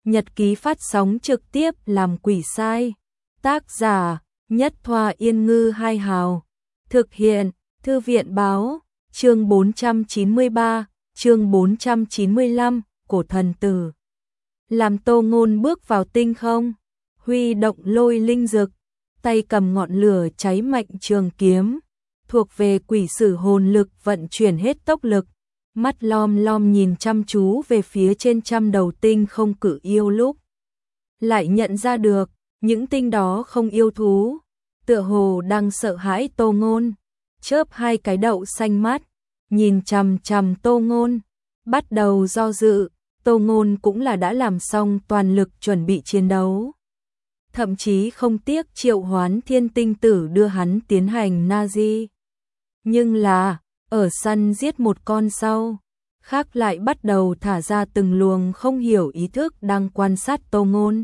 Nhật ký phát sóng trực tiếp làm quỷ sai. Tác giả Nhất Thoa Yên Ngư Hai Hào. Thực hiện Thư viện Báo. Chương 493, chương 495, Cổ Thần Tử. Làm Tô Ngôn bước vào tinh không, huy động lôi linh dực, tay cầm ngọn lửa cháy mạnh trường kiếm, thuộc về quỷ sử hồn lực vận chuyển hết tốc lực, mắt lom lom nhìn chăm chú về phía trên trăm đầu tinh không cự yêu lúc. Lại nhận ra được, những tinh đó không yêu thú, tựa hồ đang sợ hãi Tô Ngôn, chớp hai cái đậu xanh mắt, nhìn chằm chằm Tô Ngôn, bắt đầu do dự. Tô Ngôn cũng là đã làm xong toàn lực chuẩn bị chiến đấu. Thậm chí không tiếc triệu hoán thiên tinh tử đưa hắn tiến hành Nazi. Nhưng là, ở săn giết một con sau, khác lại bắt đầu thả ra từng luồng không hiểu ý thức đang quan sát Tô Ngôn.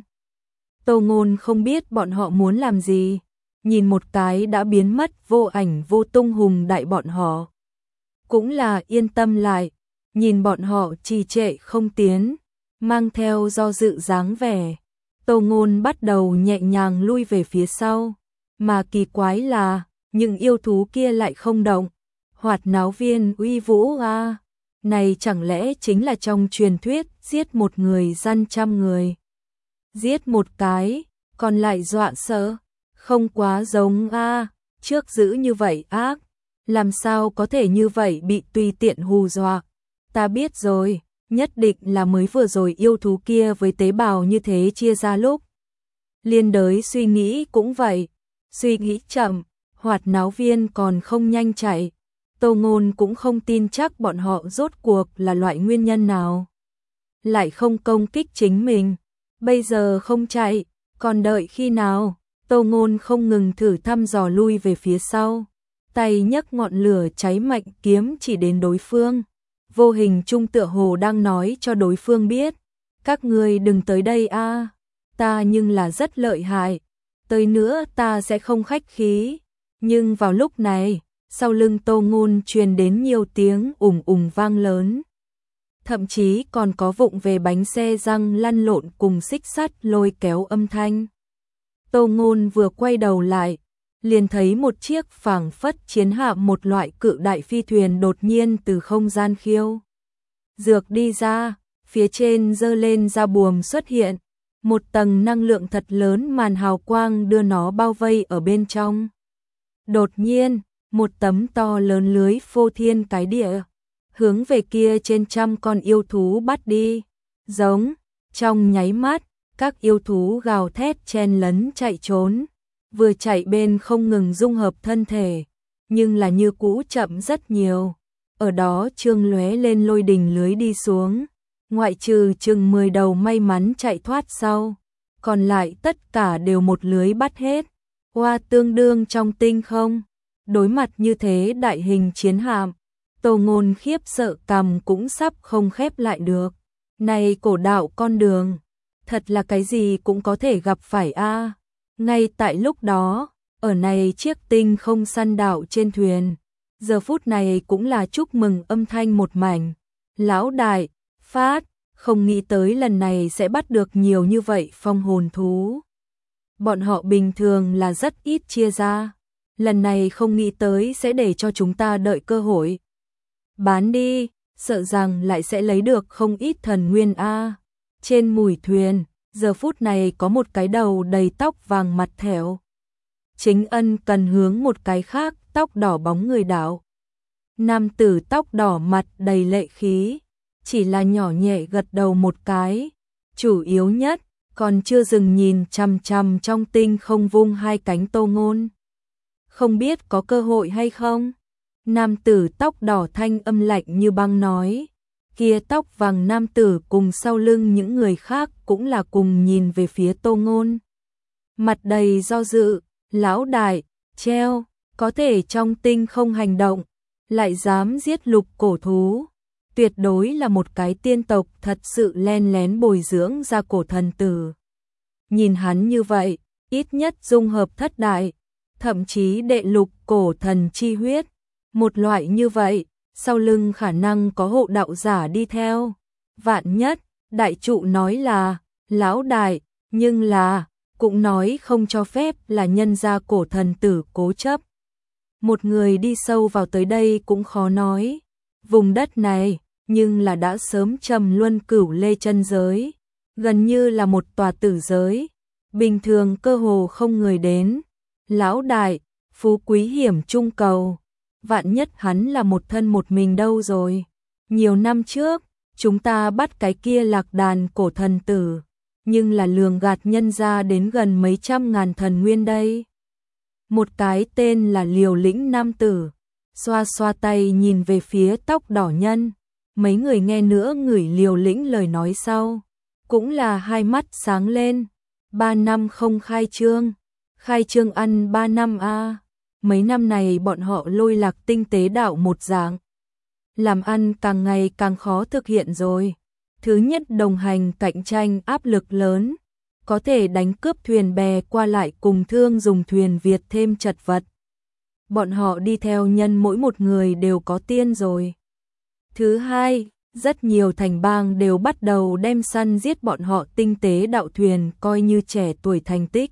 Tô Ngôn không biết bọn họ muốn làm gì, nhìn một cái đã biến mất vô ảnh vô tung hùng đại bọn họ. Cũng là yên tâm lại. Nhìn bọn họ trì trệ không tiến, mang theo do dự dáng vẻ, Tô Ngôn bắt đầu nhẹ nhàng lui về phía sau, mà kỳ quái là, những yêu thú kia lại không động. Hoạt náo viên uy vũ a, này chẳng lẽ chính là trong truyền thuyết giết một người gian trăm người. Giết một cái, còn lại dọa sợ, không quá giống a, trước giữ như vậy ác, làm sao có thể như vậy bị tùy tiện hù dọa. Ta biết rồi, nhất định là mới vừa rồi yêu thú kia với tế bào như thế chia ra lúc. Liên đới suy nghĩ cũng vậy, suy nghĩ chậm, hoạt náo viên còn không nhanh chạy. Tô Ngôn cũng không tin chắc bọn họ rốt cuộc là loại nguyên nhân nào. Lại không công kích chính mình, bây giờ không chạy, còn đợi khi nào. Tô Ngôn không ngừng thử thăm dò lui về phía sau, tay nhấc ngọn lửa cháy mạnh kiếm chỉ đến đối phương. Vô hình trung tựa hồ đang nói cho đối phương biết, các ngươi đừng tới đây a, ta nhưng là rất lợi hại, tới nữa ta sẽ không khách khí. Nhưng vào lúc này, sau lưng Tô Ngôn truyền đến nhiều tiếng ùng ùng vang lớn. Thậm chí còn có vụng về bánh xe răng lăn lộn cùng xích sắt lôi kéo âm thanh. Tô Ngôn vừa quay đầu lại, liền thấy một chiếc phảng phất chiến hạm một loại cự đại phi thuyền đột nhiên từ không gian khiêu dược đi ra, phía trên dơ lên ra buồm xuất hiện, một tầng năng lượng thật lớn màn hào quang đưa nó bao vây ở bên trong. Đột nhiên, một tấm to lớn lưới phô thiên cái địa, hướng về kia trên trăm con yêu thú bắt đi, giống, trong nháy mắt, các yêu thú gào thét chen lấn chạy trốn. Vừa chạy bên không ngừng dung hợp thân thể, nhưng là như cũ chậm rất nhiều. Ở đó trương lóe lên lôi đình lưới đi xuống, ngoại trừ chừng 10 đầu may mắn chạy thoát sau, còn lại tất cả đều một lưới bắt hết. Hoa tương đương trong tinh không, đối mặt như thế đại hình chiến hạm, Tô Ngôn khiếp sợ cằm cũng sắp không khép lại được. Này cổ đạo con đường, thật là cái gì cũng có thể gặp phải a. Ngay tại lúc đó, ở này chiếc tinh không săn đảo trên thuyền, giờ phút này cũng là chúc mừng âm thanh một mảnh. Lão đại, phát, không nghĩ tới lần này sẽ bắt được nhiều như vậy phong hồn thú. Bọn họ bình thường là rất ít chia ra, lần này không nghĩ tới sẽ để cho chúng ta đợi cơ hội. Bán đi, sợ rằng lại sẽ lấy được không ít thần nguyên a. Trên mùi thuyền, giờ phút này có một cái đầu đầy tóc vàng mặt thẻo. Chính Ân cần hướng một cái khác tóc đỏ bóng người đảo. Nam tử tóc đỏ mặt đầy lệ khí, chỉ là nhỏ nhẹ gật đầu một cái. Chủ yếu nhất, còn chưa dừng nhìn chằm chằm trong tinh không vung hai cánh Tô Ngôn. Không biết có cơ hội hay không? Nam tử tóc đỏ thanh âm lạnh như băng nói. Kia tóc vàng nam tử cùng sau lưng những người khác cũng là cùng nhìn về phía Tô Ngôn. Mặt đầy do dự, lão đại, treo, có thể trong tinh không hành động, lại dám giết lục cổ thú. Tuyệt đối là một cái tiên tộc thật sự len lén bồi dưỡng ra cổ thần tử. Nhìn hắn như vậy, ít nhất dung hợp thất đại, thậm chí đệ lục cổ thần chi huyết. Một loại như vậy, sau lưng khả năng có hộ đạo giả đi theo. Vạn nhất, đại trụ nói là, Lão đại, nhưng là, cũng nói không cho phép là nhân gia cổ thần tử cố chấp. Một người đi sâu vào tới đây cũng khó nói. Vùng đất này, nhưng là đã sớm trầm luân cửu lê chân giới, gần như là một tòa tử giới, bình thường cơ hồ không người đến. Lão đại, phú quý hiểm trung cầu, vạn nhất hắn là một thân một mình đâu rồi. Nhiều năm trước, chúng ta bắt cái kia lạc đàn cổ thần tử, nhưng là lường gạt nhân ra đến gần mấy trăm ngàn thần nguyên đây. Một cái tên là Liều Lĩnh nam tử, xoa xoa tay nhìn về phía tóc đỏ nhân, mấy người nghe nữa ngửi Liều Lĩnh lời nói sau, cũng là hai mắt sáng lên. 3 năm không khai trương ăn 3 năm a. Mấy năm này bọn họ lôi lạc tinh tế đạo một dạng. Làm ăn càng ngày càng khó thực hiện rồi. Thứ nhất đồng hành cạnh tranh áp lực lớn, có thể đánh cướp thuyền bè qua lại cùng thương dùng thuyền Việt thêm chật vật. Bọn họ đi theo nhân mỗi một người đều có tiên rồi. Thứ hai, rất nhiều thành bang đều bắt đầu đem săn giết bọn họ tinh tế đạo thuyền coi như trẻ tuổi thành tích.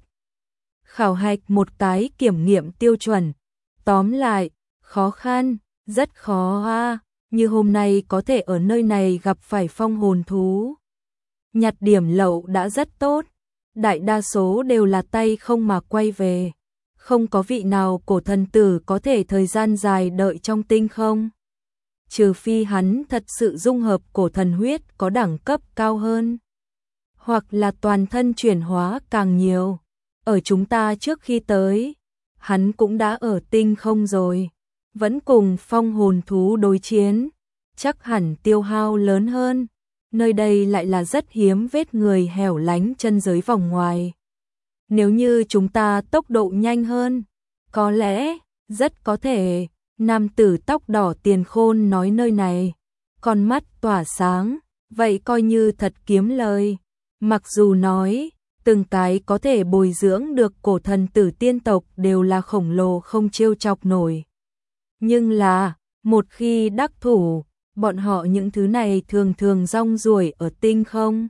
Khảo hạch một cái kiểm nghiệm tiêu chuẩn. Tóm lại, khó khăn, rất khó a. Như hôm nay có thể ở nơi này gặp phải phong hồn thú. Nhặt điểm lậu đã rất tốt. Đại đa số đều là tay không mà quay về. Không có vị nào cổ thần tử có thể thời gian dài đợi trong tinh không. Trừ phi hắn thật sự dung hợp cổ thần huyết có đẳng cấp cao hơn. Hoặc là toàn thân chuyển hóa càng nhiều. Ở chúng ta trước khi tới, hắn cũng đã ở tinh không rồi. Vẫn cùng phong hồn thú đối chiến, chắc hẳn tiêu hao lớn hơn. Nơi đây lại là rất hiếm vết người hẻo lánh chân giới vòng ngoài. Nếu như chúng ta tốc độ nhanh hơn, có lẽ, rất có thể, nam tử tóc đỏ tiền khôn nói nơi này, con mắt tỏa sáng, vậy coi như thật kiếm lời. Mặc dù nói, từng cái có thể bồi dưỡng được cổ thần tử tiên tộc đều là khổng lồ không trêu chọc nổi. Nhưng là, một khi đắc thủ, bọn họ những thứ này thường thường rong ruổi ở tinh không.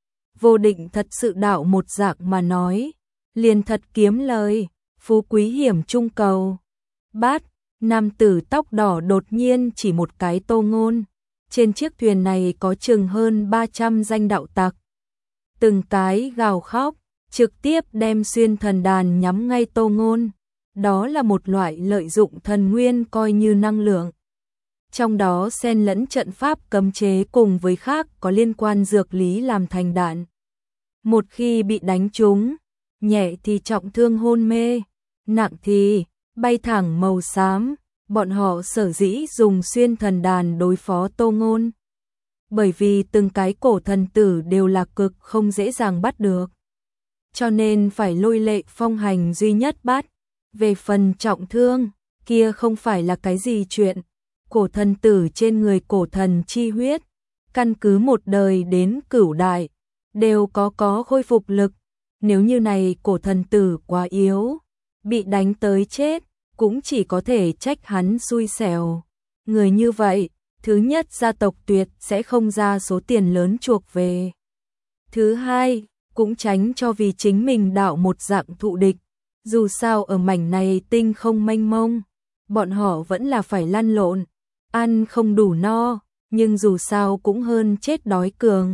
Vô Định thật sự đạo một dạng mà nói, liền thật kiếm lời, phú quý hiểm trung cầu. Bát, nam tử tóc đỏ đột nhiên chỉ một cái Tô Ngôn. Trên chiếc thuyền này có chừng hơn 300 danh đạo tặc. Từng cái gào khóc, trực tiếp đem xuyên thần đàn nhắm ngay Tô Ngôn. Đó là một loại lợi dụng thần nguyên coi như năng lượng. Trong đó xen lẫn trận pháp cấm chế cùng với khác có liên quan dược lý làm thành đạn. Một khi bị đánh trúng, nhẹ thì trọng thương hôn mê, nặng thì bay thẳng màu xám. Bọn họ sở dĩ dùng xuyên thần đàn đối phó Tô Ngôn. Bởi vì từng cái cổ thần tử đều là cực không dễ dàng bắt được. Cho nên phải lôi lệ phong hành duy nhất bắt. Về phần trọng thương, kia không phải là cái gì chuyện. Cổ thần tử trên người cổ thần chi huyết, căn cứ một đời đến cửu đại, đều có khôi phục lực. Nếu như này cổ thần tử quá yếu, bị đánh tới chết, cũng chỉ có thể trách hắn xui xẻo. Người như vậy, thứ nhất gia tộc tuyệt sẽ không ra số tiền lớn chuộc về. Thứ hai, cũng tránh cho vì chính mình đạo một dạng thụ địch. Dù sao ở mảnh này tinh không mênh mông, bọn họ vẫn là phải lăn lộn, ăn không đủ no, nhưng dù sao cũng hơn chết đói cường.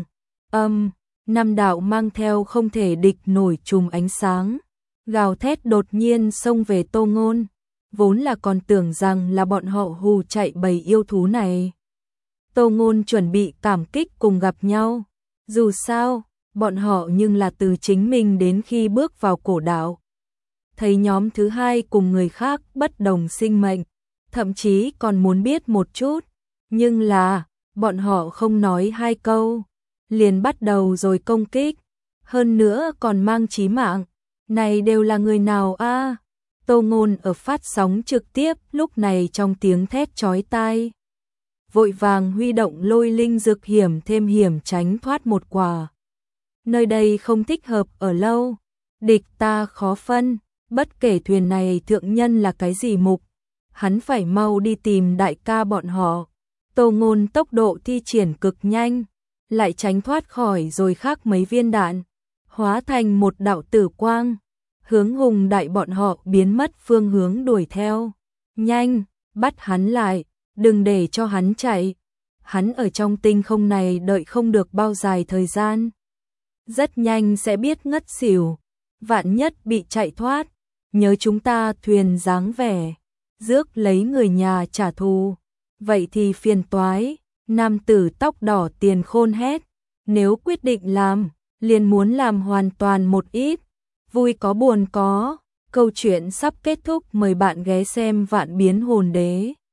Nam đạo mang theo không thể địch nổi chùm ánh sáng, gào thét đột nhiên xông về Tô Ngôn, vốn là còn tưởng rằng là bọn họ hù chạy bầy yêu thú này. Tô Ngôn chuẩn bị cảm kích cùng gặp nhau, dù sao, bọn họ nhưng là từ chính mình đến khi bước vào cổ đạo. Thấy nhóm thứ hai cùng người khác bất đồng sinh mệnh, thậm chí còn muốn biết một chút, nhưng là, bọn họ không nói hai câu, liền bắt đầu rồi công kích, hơn nữa còn mang chí mạng. Này đều là người nào a? Tô Ngôn ở phát sóng trực tiếp lúc này trong tiếng thét chói tai. Vội vàng huy động lôi linh dược hiểm thêm hiểm tránh thoát một quả. Nơi đây không thích hợp ở lâu, địch ta khó phân, bất kể thuyền này thượng nhân là cái gì mục, hắn phải mau đi tìm đại ca bọn họ. Tô Ngôn tốc độ thi triển cực nhanh, lại tránh thoát khỏi rồi khác mấy viên đạn, hóa thành một đạo tử quang, hướng Hùng Đại bọn họ biến mất phương hướng đuổi theo. Nhanh, bắt hắn lại, đừng để cho hắn chạy. Hắn ở trong tinh không này đợi không được bao dài thời gian. Rất nhanh sẽ biết ngất xỉu, vạn nhất bị chạy thoát, nhớ chúng ta thuyền dáng vẻ, rước lấy người nhà trả thù. Vậy thì phiền toái, nam tử tóc đỏ tiền khôn hét, nếu quyết định làm, liền muốn làm hoàn toàn một ít, vui có buồn có. Câu chuyện sắp kết thúc, mời bạn ghé xem Vạn Biến Hồn Đế.